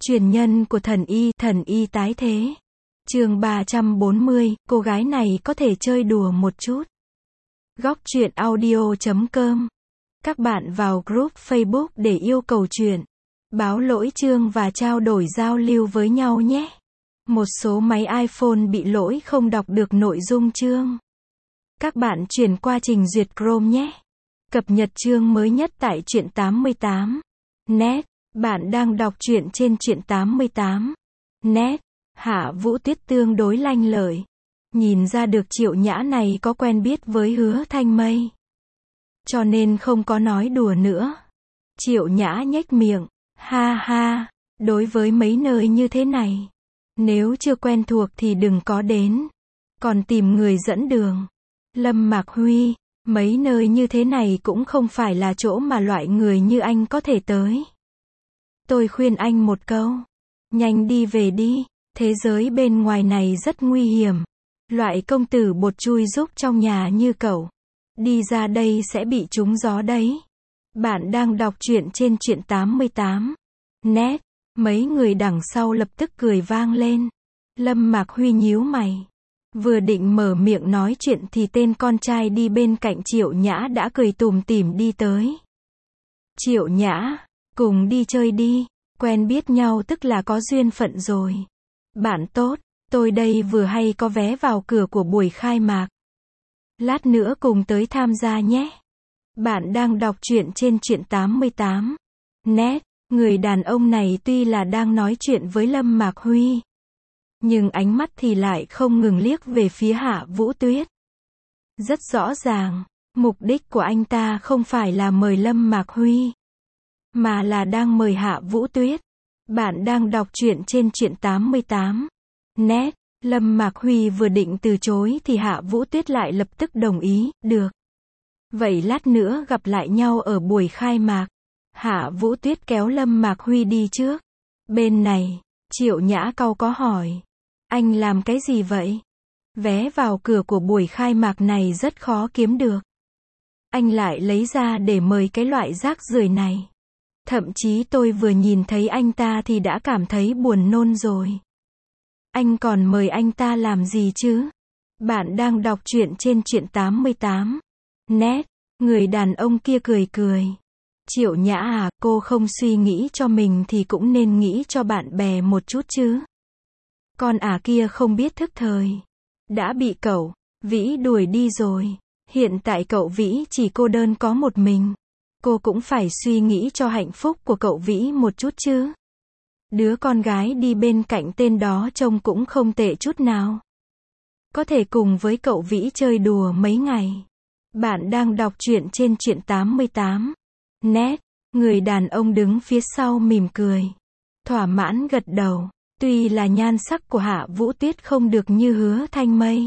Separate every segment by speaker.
Speaker 1: Truyền nhân của thần y tái thế. Chương 340, cô gái này có thể chơi đùa một chút. Góc truyện audio.com. Các bạn vào group Facebook để yêu cầu truyện, báo lỗi chương và trao đổi giao lưu với nhau nhé. Một số máy iPhone bị lỗi không đọc được nội dung chương. Các bạn chuyển qua trình duyệt Chrome nhé. Cập nhật chương mới nhất tại truyện 88. Net. Bạn đang đọc truyện trên truyện 88. Net. Hạ Vũ Tuyết tương đối lanh lợi. Nhìn ra được Triệu Nhã này có quen biết với Hứa Thanh Mây, cho nên không có nói đùa nữa. Triệu Nhã nhếch miệng. Ha ha, đối với mấy nơi như thế này, nếu chưa quen thuộc thì đừng có đến, còn tìm người dẫn đường. Lâm Mạc Huy, mấy nơi như thế này cũng không phải là chỗ mà loại người như anh có thể tới. Tôi khuyên anh một câu, nhanh đi về đi, thế giới bên ngoài này rất nguy hiểm. Loại công tử bột chui rúc trong nhà như cậu, đi ra đây sẽ bị trúng gió đấy. Bạn đang đọc truyện trên truyện 88. Net. Mấy người đằng sau lập tức cười vang lên. Lâm Mạc Huy nhíu mày, vừa định mở miệng nói chuyện thì tên con trai đi bên cạnh Triệu Nhã đã cười tủm tỉm đi tới. Triệu Nhã, cùng đi chơi đi, quen biết nhau tức là có duyên phận rồi. Bạn tốt, tôi đây vừa hay có vé vào cửa của buổi khai mạc. Lát nữa cùng tới tham gia nhé. Bạn đang đọc truyện trên truyện 88. Net. Người đàn ông này tuy là đang nói chuyện với Lâm Mạc Huy, nhưng ánh mắt thì lại không ngừng liếc về phía Hạ Vũ Tuyết. Rất rõ ràng, mục đích của anh ta không phải là mời Lâm Mạc Huy, mà là đang mời Hạ Vũ Tuyết. Bạn đang đọc truyện trên truyện 88. Net. Lâm Mạc Huy vừa định từ chối thì Hạ Vũ Tuyết lại lập tức đồng ý. Được. Vậy lát nữa gặp lại nhau ở buổi khai mạc. Hạ Vũ Tuyết kéo Lâm Mạc Huy đi trước. Bên này, Triệu Nhã cau có hỏi. Anh làm cái gì vậy? Vé vào cửa của buổi khai mạc này rất khó kiếm được. Anh lại lấy ra để mời cái loại rác rưởi này. Thậm chí tôi vừa nhìn thấy anh ta thì đã cảm thấy buồn nôn rồi. Anh còn mời anh ta làm gì chứ? Bạn đang đọc truyện trên truyện 88. Net. Người đàn ông kia cười cười. Triệu Nhã à, cô không suy nghĩ cho mình thì cũng nên nghĩ cho bạn bè một chút chứ. Con kia không biết thức thời, đã bị cậu Vĩ đuổi đi rồi. Hiện tại cậu Vĩ chỉ cô đơn có một mình. Cô cũng phải suy nghĩ cho hạnh phúc của cậu Vĩ một chút chứ. Đứa con gái đi bên cạnh tên đó trông cũng không tệ chút nào. Có thể cùng với cậu Vĩ chơi đùa mấy ngày. Bạn đang đọc truyện trên truyện 88. Net. Người đàn ông đứng phía sau mỉm cười, thỏa mãn gật đầu. Tuy là nhan sắc của Hạ Vũ Tuyết không được như Hứa Thanh Mây,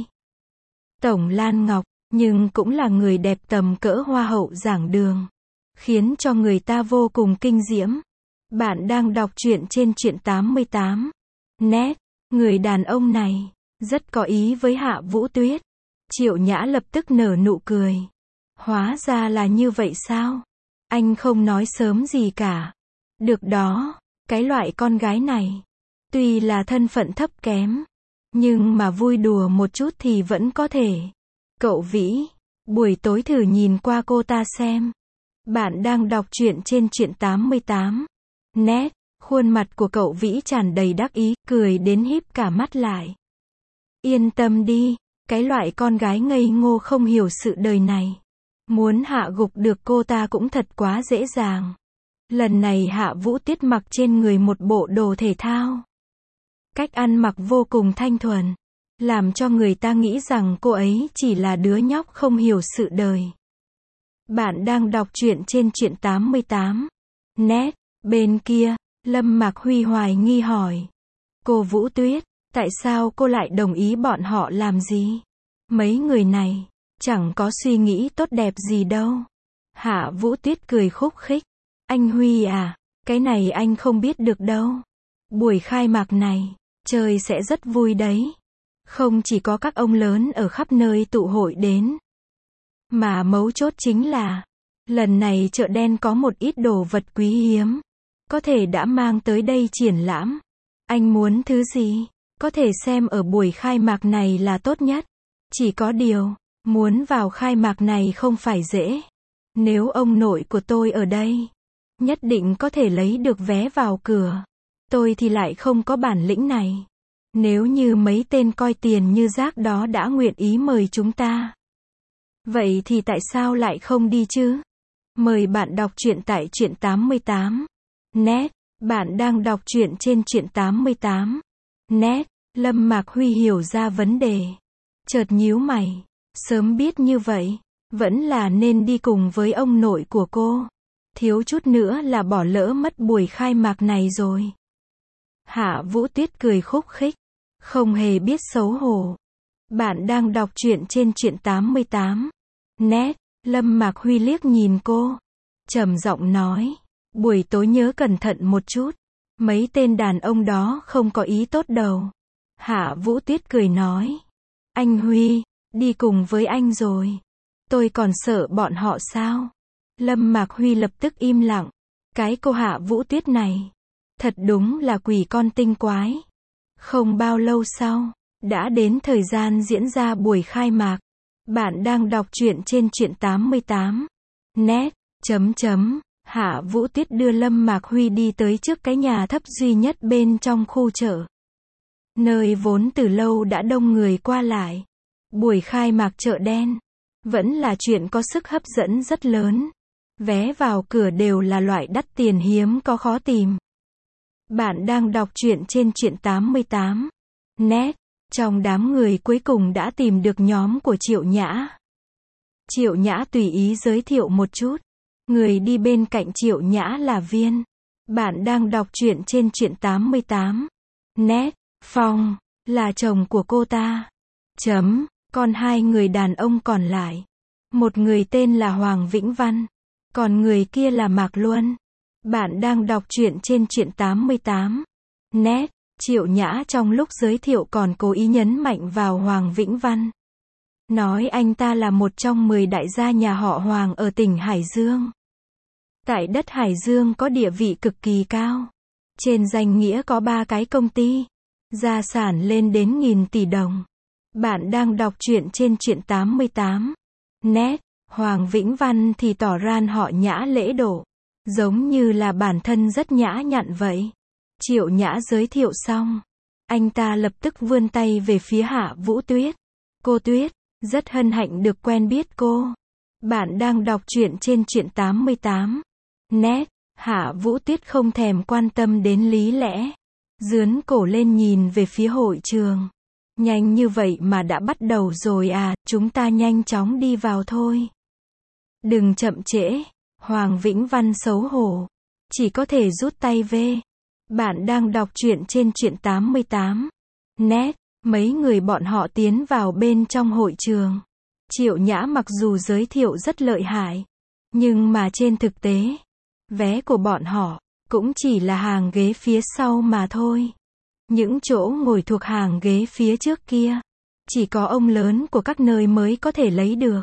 Speaker 1: Tổng Lan Ngọc, nhưng cũng là người đẹp tầm cỡ hoa hậu giảng đường, khiến cho người ta vô cùng kinh diễm. Bạn đang đọc truyện trên truyện 88. Net. Người đàn ông này rất có ý với Hạ Vũ Tuyết. Triệu Nhã lập tức nở nụ cười. Hóa ra là như vậy sao? Anh không nói sớm gì cả. Được đó, cái loại con gái này, tuy là thân phận thấp kém, nhưng mà vui đùa một chút thì vẫn có thể. Cậu Vĩ, buổi tối thử nhìn qua cô ta xem. Bạn đang đọc truyện trên truyện 88. Net. Khuôn mặt của cậu Vĩ tràn đầy đắc ý, cười đến híp cả mắt lại. Yên tâm đi, cái loại con gái ngây ngô không hiểu sự đời này, muốn hạ gục được cô ta cũng thật quá dễ dàng. Lần này Hạ Vũ Tuyết mặc trên người một bộ đồ thể thao. Cách ăn mặc vô cùng thanh thuần, làm cho người ta nghĩ rằng cô ấy chỉ là đứa nhóc không hiểu sự đời. Bạn đang đọc truyện trên truyện 88. Net. Bên kia, Lâm Mạc Huy hoài nghi hỏi. Cô Vũ Tuyết, tại sao cô lại đồng ý bọn họ làm gì? Mấy người này chẳng có suy nghĩ tốt đẹp gì đâu. Hạ Vũ Tuyết cười khúc khích. Anh Huy à, cái này anh không biết được đâu. Buổi khai mạc này, chơi sẽ rất vui đấy. Không chỉ có các ông lớn ở khắp nơi tụ hội đến, mà mấu chốt chính là, lần này chợ đen có một ít đồ vật quý hiếm. có thể đã mang tới đây triển lãm. Anh muốn thứ gì? Có thể xem ở buổi khai mạc này là tốt nhất. Chỉ có điều, muốn vào khai mạc này không phải dễ. Nếu ông nội của tôi ở đây, nhất định có thể lấy được vé vào cửa. Tôi thì lại không có bản lĩnh này. Nếu như mấy tên coi tiền như rác đó đã nguyện ý mời chúng ta, vậy thì tại sao lại không đi chứ? Mời bạn đọc truyện tại truyện 88 net. Bạn đang đọc truyện trên truyện 88 net. Lâm Mạc Huy hiểu ra vấn đề. Chợt nhíu mày. Sớm biết như vậy, vẫn là nên đi cùng với ông nội của cô. Thiếu chút nữa là bỏ lỡ mất buổi khai mạc này rồi. Hạ Vũ Tuyết cười khúc khích. Không hề biết xấu hổ. Bạn đang đọc truyện trên truyện 88 net. Lâm Mạc Huy liếc nhìn cô. Trầm giọng nói. Buổi tối nhớ cẩn thận một chút. Mấy tên đàn ông đó không có ý tốt đâu. Hạ Vũ Tuyết cười nói. Anh Huy, đi cùng với anh rồi. Tôi còn sợ bọn họ sao? Lâm Mạc Huy lập tức im lặng. Cái cô Hạ Vũ Tuyết này, thật đúng là quỷ con tinh quái. Không bao lâu sau, đã đến thời gian diễn ra buổi khai mạc. Bạn đang đọc truyện trên truyện 88 net. Hạ Vũ Tuyết đưa Lâm Mạc Huy đi tới trước cái nhà thấp duy nhất bên trong khu chợ. Nơi vốn từ lâu đã đông người qua lại. Buổi khai mạc chợ đen, vẫn là chuyện có sức hấp dẫn rất lớn. Vé vào cửa đều là loại đắt tiền hiếm có khó tìm. Bạn đang đọc truyện trên truyện 88 net. Trong đám người cuối cùng đã tìm được nhóm của Triệu Nhã. Triệu Nhã tùy ý giới thiệu một chút. Người đi bên cạnh Triệu Nhã là Viên. Bạn đang đọc truyện trên truyện 88 net. Phong, là chồng của cô ta. Còn hai người đàn ông còn lại. Một người tên là Hoàng Vĩnh Văn. Còn người kia là Mạc Luân. Bạn đang đọc truyện trên truyện 88 net. Triệu Nhã trong lúc giới thiệu còn cố ý nhấn mạnh vào Hoàng Vĩnh Văn. Nói anh ta là một trong 10 đại gia nhà họ Hoàng ở tỉnh Hải Dương. Tại đất Hải Dương có địa vị cực kỳ cao. Trên danh nghĩa có 3 cái công ty. Gia sản lên đến nghìn tỷ đồng. Bạn đang đọc truyện trên truyện 88 net. Hoàng Vĩnh Văn thì tỏ ran họ Nhã lễ độ. Giống như là bản thân rất nhã nhặn vậy. Triệu Nhã giới thiệu xong, anh ta lập tức vươn tay về phía Hạ Vũ Tuyết. Cô Tuyết, rất hân hạnh được quen biết cô. Bạn đang đọc truyện trên truyện 88 net. Hạ Vũ Tuyết không thèm quan tâm đến lý lẽ. Dướn cổ lên nhìn về phía hội trường. Nhanh như vậy mà đã bắt đầu rồi à, chúng ta nhanh chóng đi vào thôi. Đừng chậm trễ. Hoàng Vĩnh Văn xấu hổ. Chỉ có thể rút tay về. Bạn đang đọc truyện trên truyện 88 net. Mấy người bọn họ tiến vào bên trong hội trường. Triệu Nhã mặc dù giới thiệu rất lợi hại, nhưng mà trên thực tế, vé của bọn họ cũng chỉ là hàng ghế phía sau mà thôi. Những chỗ ngồi thuộc hàng ghế phía trước kia, chỉ có ông lớn của các nơi mới có thể lấy được.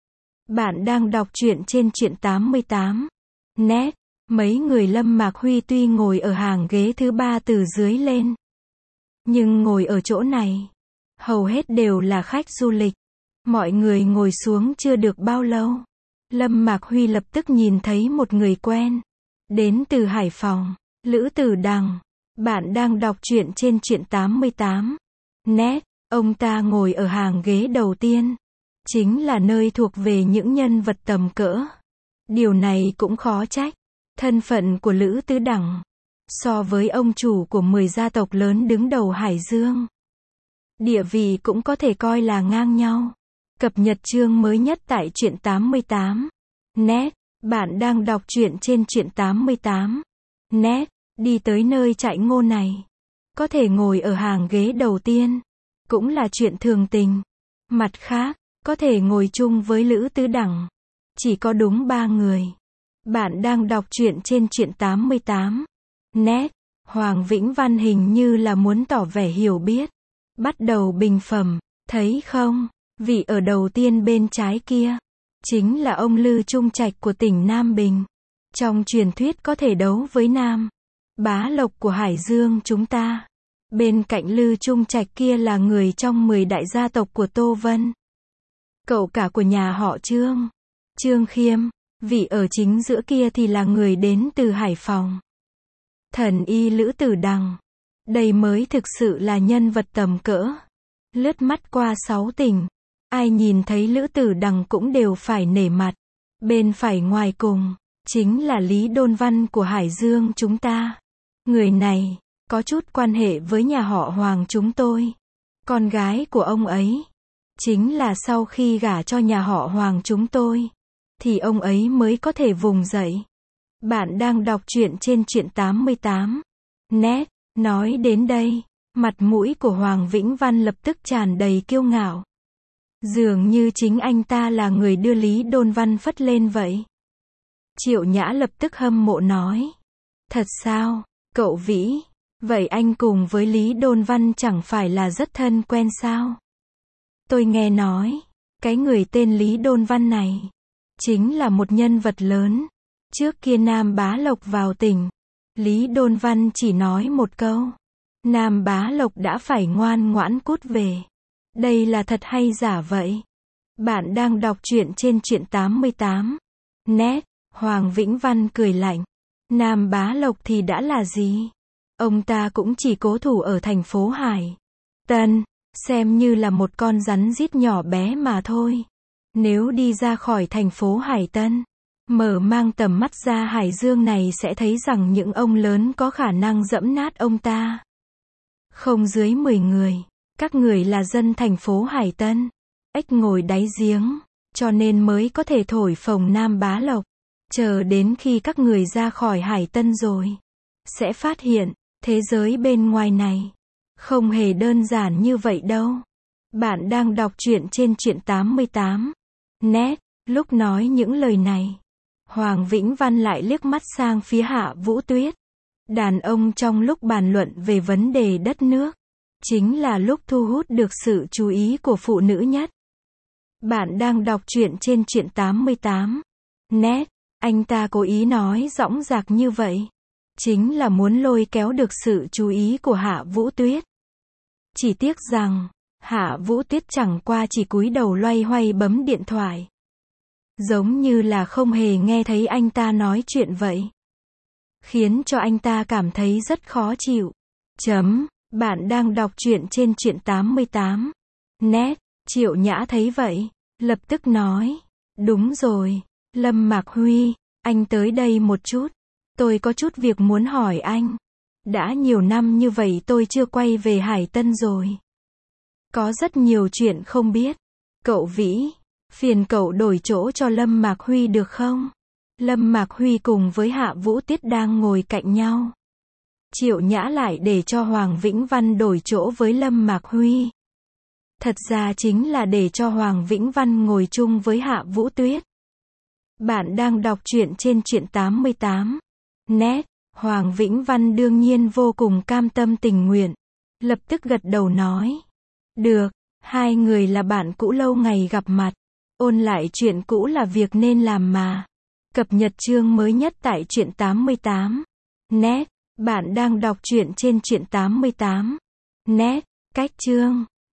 Speaker 1: Bạn đang đọc truyện trên truyện 88 net. Mấy người Lâm Mạc Huy tuy ngồi ở hàng ghế thứ 3 từ dưới lên, nhưng ngồi ở chỗ này, hầu hết đều là khách du lịch. Mọi người ngồi xuống chưa được bao lâu, Lâm Mạc Huy lập tức nhìn thấy một người quen. Đến từ Hải Phòng, Lữ Tử Đằng. Bạn đang đọc truyện trên truyện 88 net. Ông ta ngồi ở hàng ghế đầu tiên. Chính là nơi thuộc về những nhân vật tầm cỡ. Điều này cũng khó trách. Thân phận của Lữ Tứ Đẳng, so với ông chủ của 10 gia tộc lớn đứng đầu Hải Dương, địa vị cũng có thể coi là ngang nhau. Cập nhật chương mới nhất tại truyện 88 net. Bạn đang đọc truyện trên truyện 88 net. Đi tới nơi chạy ngô này, có thể ngồi ở hàng ghế đầu tiên, cũng là chuyện thường tình. Mặt khác, có thể ngồi chung với Lữ Tứ Đẳng, chỉ có đúng 3 người. Bạn đang đọc truyện trên truyện 88 net. Hoàng Vĩnh Văn hình như là muốn tỏ vẻ hiểu biết. Bắt đầu bình phẩm. Thấy không, vị ở đầu tiên bên trái kia chính là ông Lư Trung Trạch của tỉnh Nam Bình. Trong truyền thuyết có thể đấu với Nam Bá Lộc của Hải Dương chúng ta. Bên cạnh Lư Trung Trạch kia là người trong 10 đại gia tộc của Tô Vân. Cậu cả của nhà họ Trương, Trương Khiêm. Vị ở chính giữa kia thì là người đến từ Hải Phòng. Thần y Lữ Tử Đằng. Đây mới thực sự là nhân vật tầm cỡ. Lướt mắt qua 6 tỉnh. Ai nhìn thấy Lữ Tử Đằng cũng đều phải nể mặt. Bên phải ngoài cùng, chính là Lý Đôn Văn của Hải Dương chúng ta. Người này, có chút quan hệ với nhà họ Hoàng chúng tôi. Con gái của ông ấy, chính là sau khi gả cho nhà họ Hoàng chúng tôi, thì ông ấy mới có thể vùng dậy. Bạn đang đọc truyện trên truyện 88. Net, nói đến đây, mặt mũi của Hoàng Vĩnh Văn lập tức tràn đầy kiêu ngạo. Dường như chính anh ta là người đưa Lý Đôn Văn phất lên vậy. Triệu Nhã lập tức hâm mộ nói. Thật sao, cậu Vĩ? Vậy anh cùng với Lý Đôn Văn chẳng phải là rất thân quen sao? Tôi nghe nói, cái người tên Lý Đôn Văn này, chính là một nhân vật lớn. Trước kia Nam Bá Lộc vào tỉnh, Lý Đôn Văn chỉ nói một câu. Nam Bá Lộc đã phải ngoan ngoãn cút về. Đây là thật hay giả vậy? Bạn đang đọc truyện trên truyện 88. Net, Hoàng Vĩnh Văn cười lạnh. Nam Bá Lộc thì đã là gì? Ông ta cũng chỉ cố thủ ở thành phố Hải Tân, xem như là một con rắn rít nhỏ bé mà thôi. Nếu đi ra khỏi thành phố Hải Tân, mở mang tầm mắt ra Hải Dương này sẽ thấy rằng những ông lớn có khả năng dẫm nát ông ta. Không dưới 10 người, các người là dân thành phố Hải Tân. Ếch ngồi đáy giếng, cho nên mới có thể thổi phồng Nam Bá Lộc. Chờ đến khi các người ra khỏi Hải Tân rồi, sẽ phát hiện, thế giới bên ngoài này, không hề đơn giản như vậy đâu. Bạn đang đọc truyện trên truyện 88. Net, lúc nói những lời này, Hoàng Vĩnh Văn lại liếc mắt sang phía Hạ Vũ Tuyết. Đàn ông trong lúc bàn luận về vấn đề đất nước, chính là lúc thu hút được sự chú ý của phụ nữ nhất. Bạn đang đọc truyện trên truyện 88. Net, anh ta cố ý nói dõng dạc như vậy, chính là muốn lôi kéo được sự chú ý của Hạ Vũ Tuyết. Chỉ tiếc rằng, Hạ Vũ Tuyết chẳng qua chỉ cúi đầu loay hoay bấm điện thoại. Giống như là không hề nghe thấy anh ta nói chuyện vậy. Khiến cho anh ta cảm thấy rất khó chịu. Bạn đang đọc truyện trên truyện 88. Net, Triệu Nhã thấy vậy, lập tức nói. Đúng rồi, Lâm Mạc Huy, anh tới đây một chút. Tôi có chút việc muốn hỏi anh. Đã nhiều năm như vậy tôi chưa quay về Hải Tân rồi. Có rất nhiều chuyện không biết. Cậu Vĩ, phiền cậu đổi chỗ cho Lâm Mạc Huy được không? Lâm Mạc Huy cùng với Hạ Vũ Tiết đang ngồi cạnh nhau. Triệu Nhã lại để cho Hoàng Vĩnh Văn đổi chỗ với Lâm Mạc Huy. Thật ra chính là để cho Hoàng Vĩnh Văn ngồi chung với Hạ Vũ Tuyết. Bạn đang đọc truyện trên truyện 88. Net, Hoàng Vĩnh Văn đương nhiên vô cùng cam tâm tình nguyện. Lập tức gật đầu nói. Được, hai người là bạn cũ lâu ngày gặp mặt. Ôn lại chuyện cũ là việc nên làm mà. Cập nhật chương mới nhất tại truyện 88. Net, bạn đang đọc truyện trên truyện 88. Net, cách chương.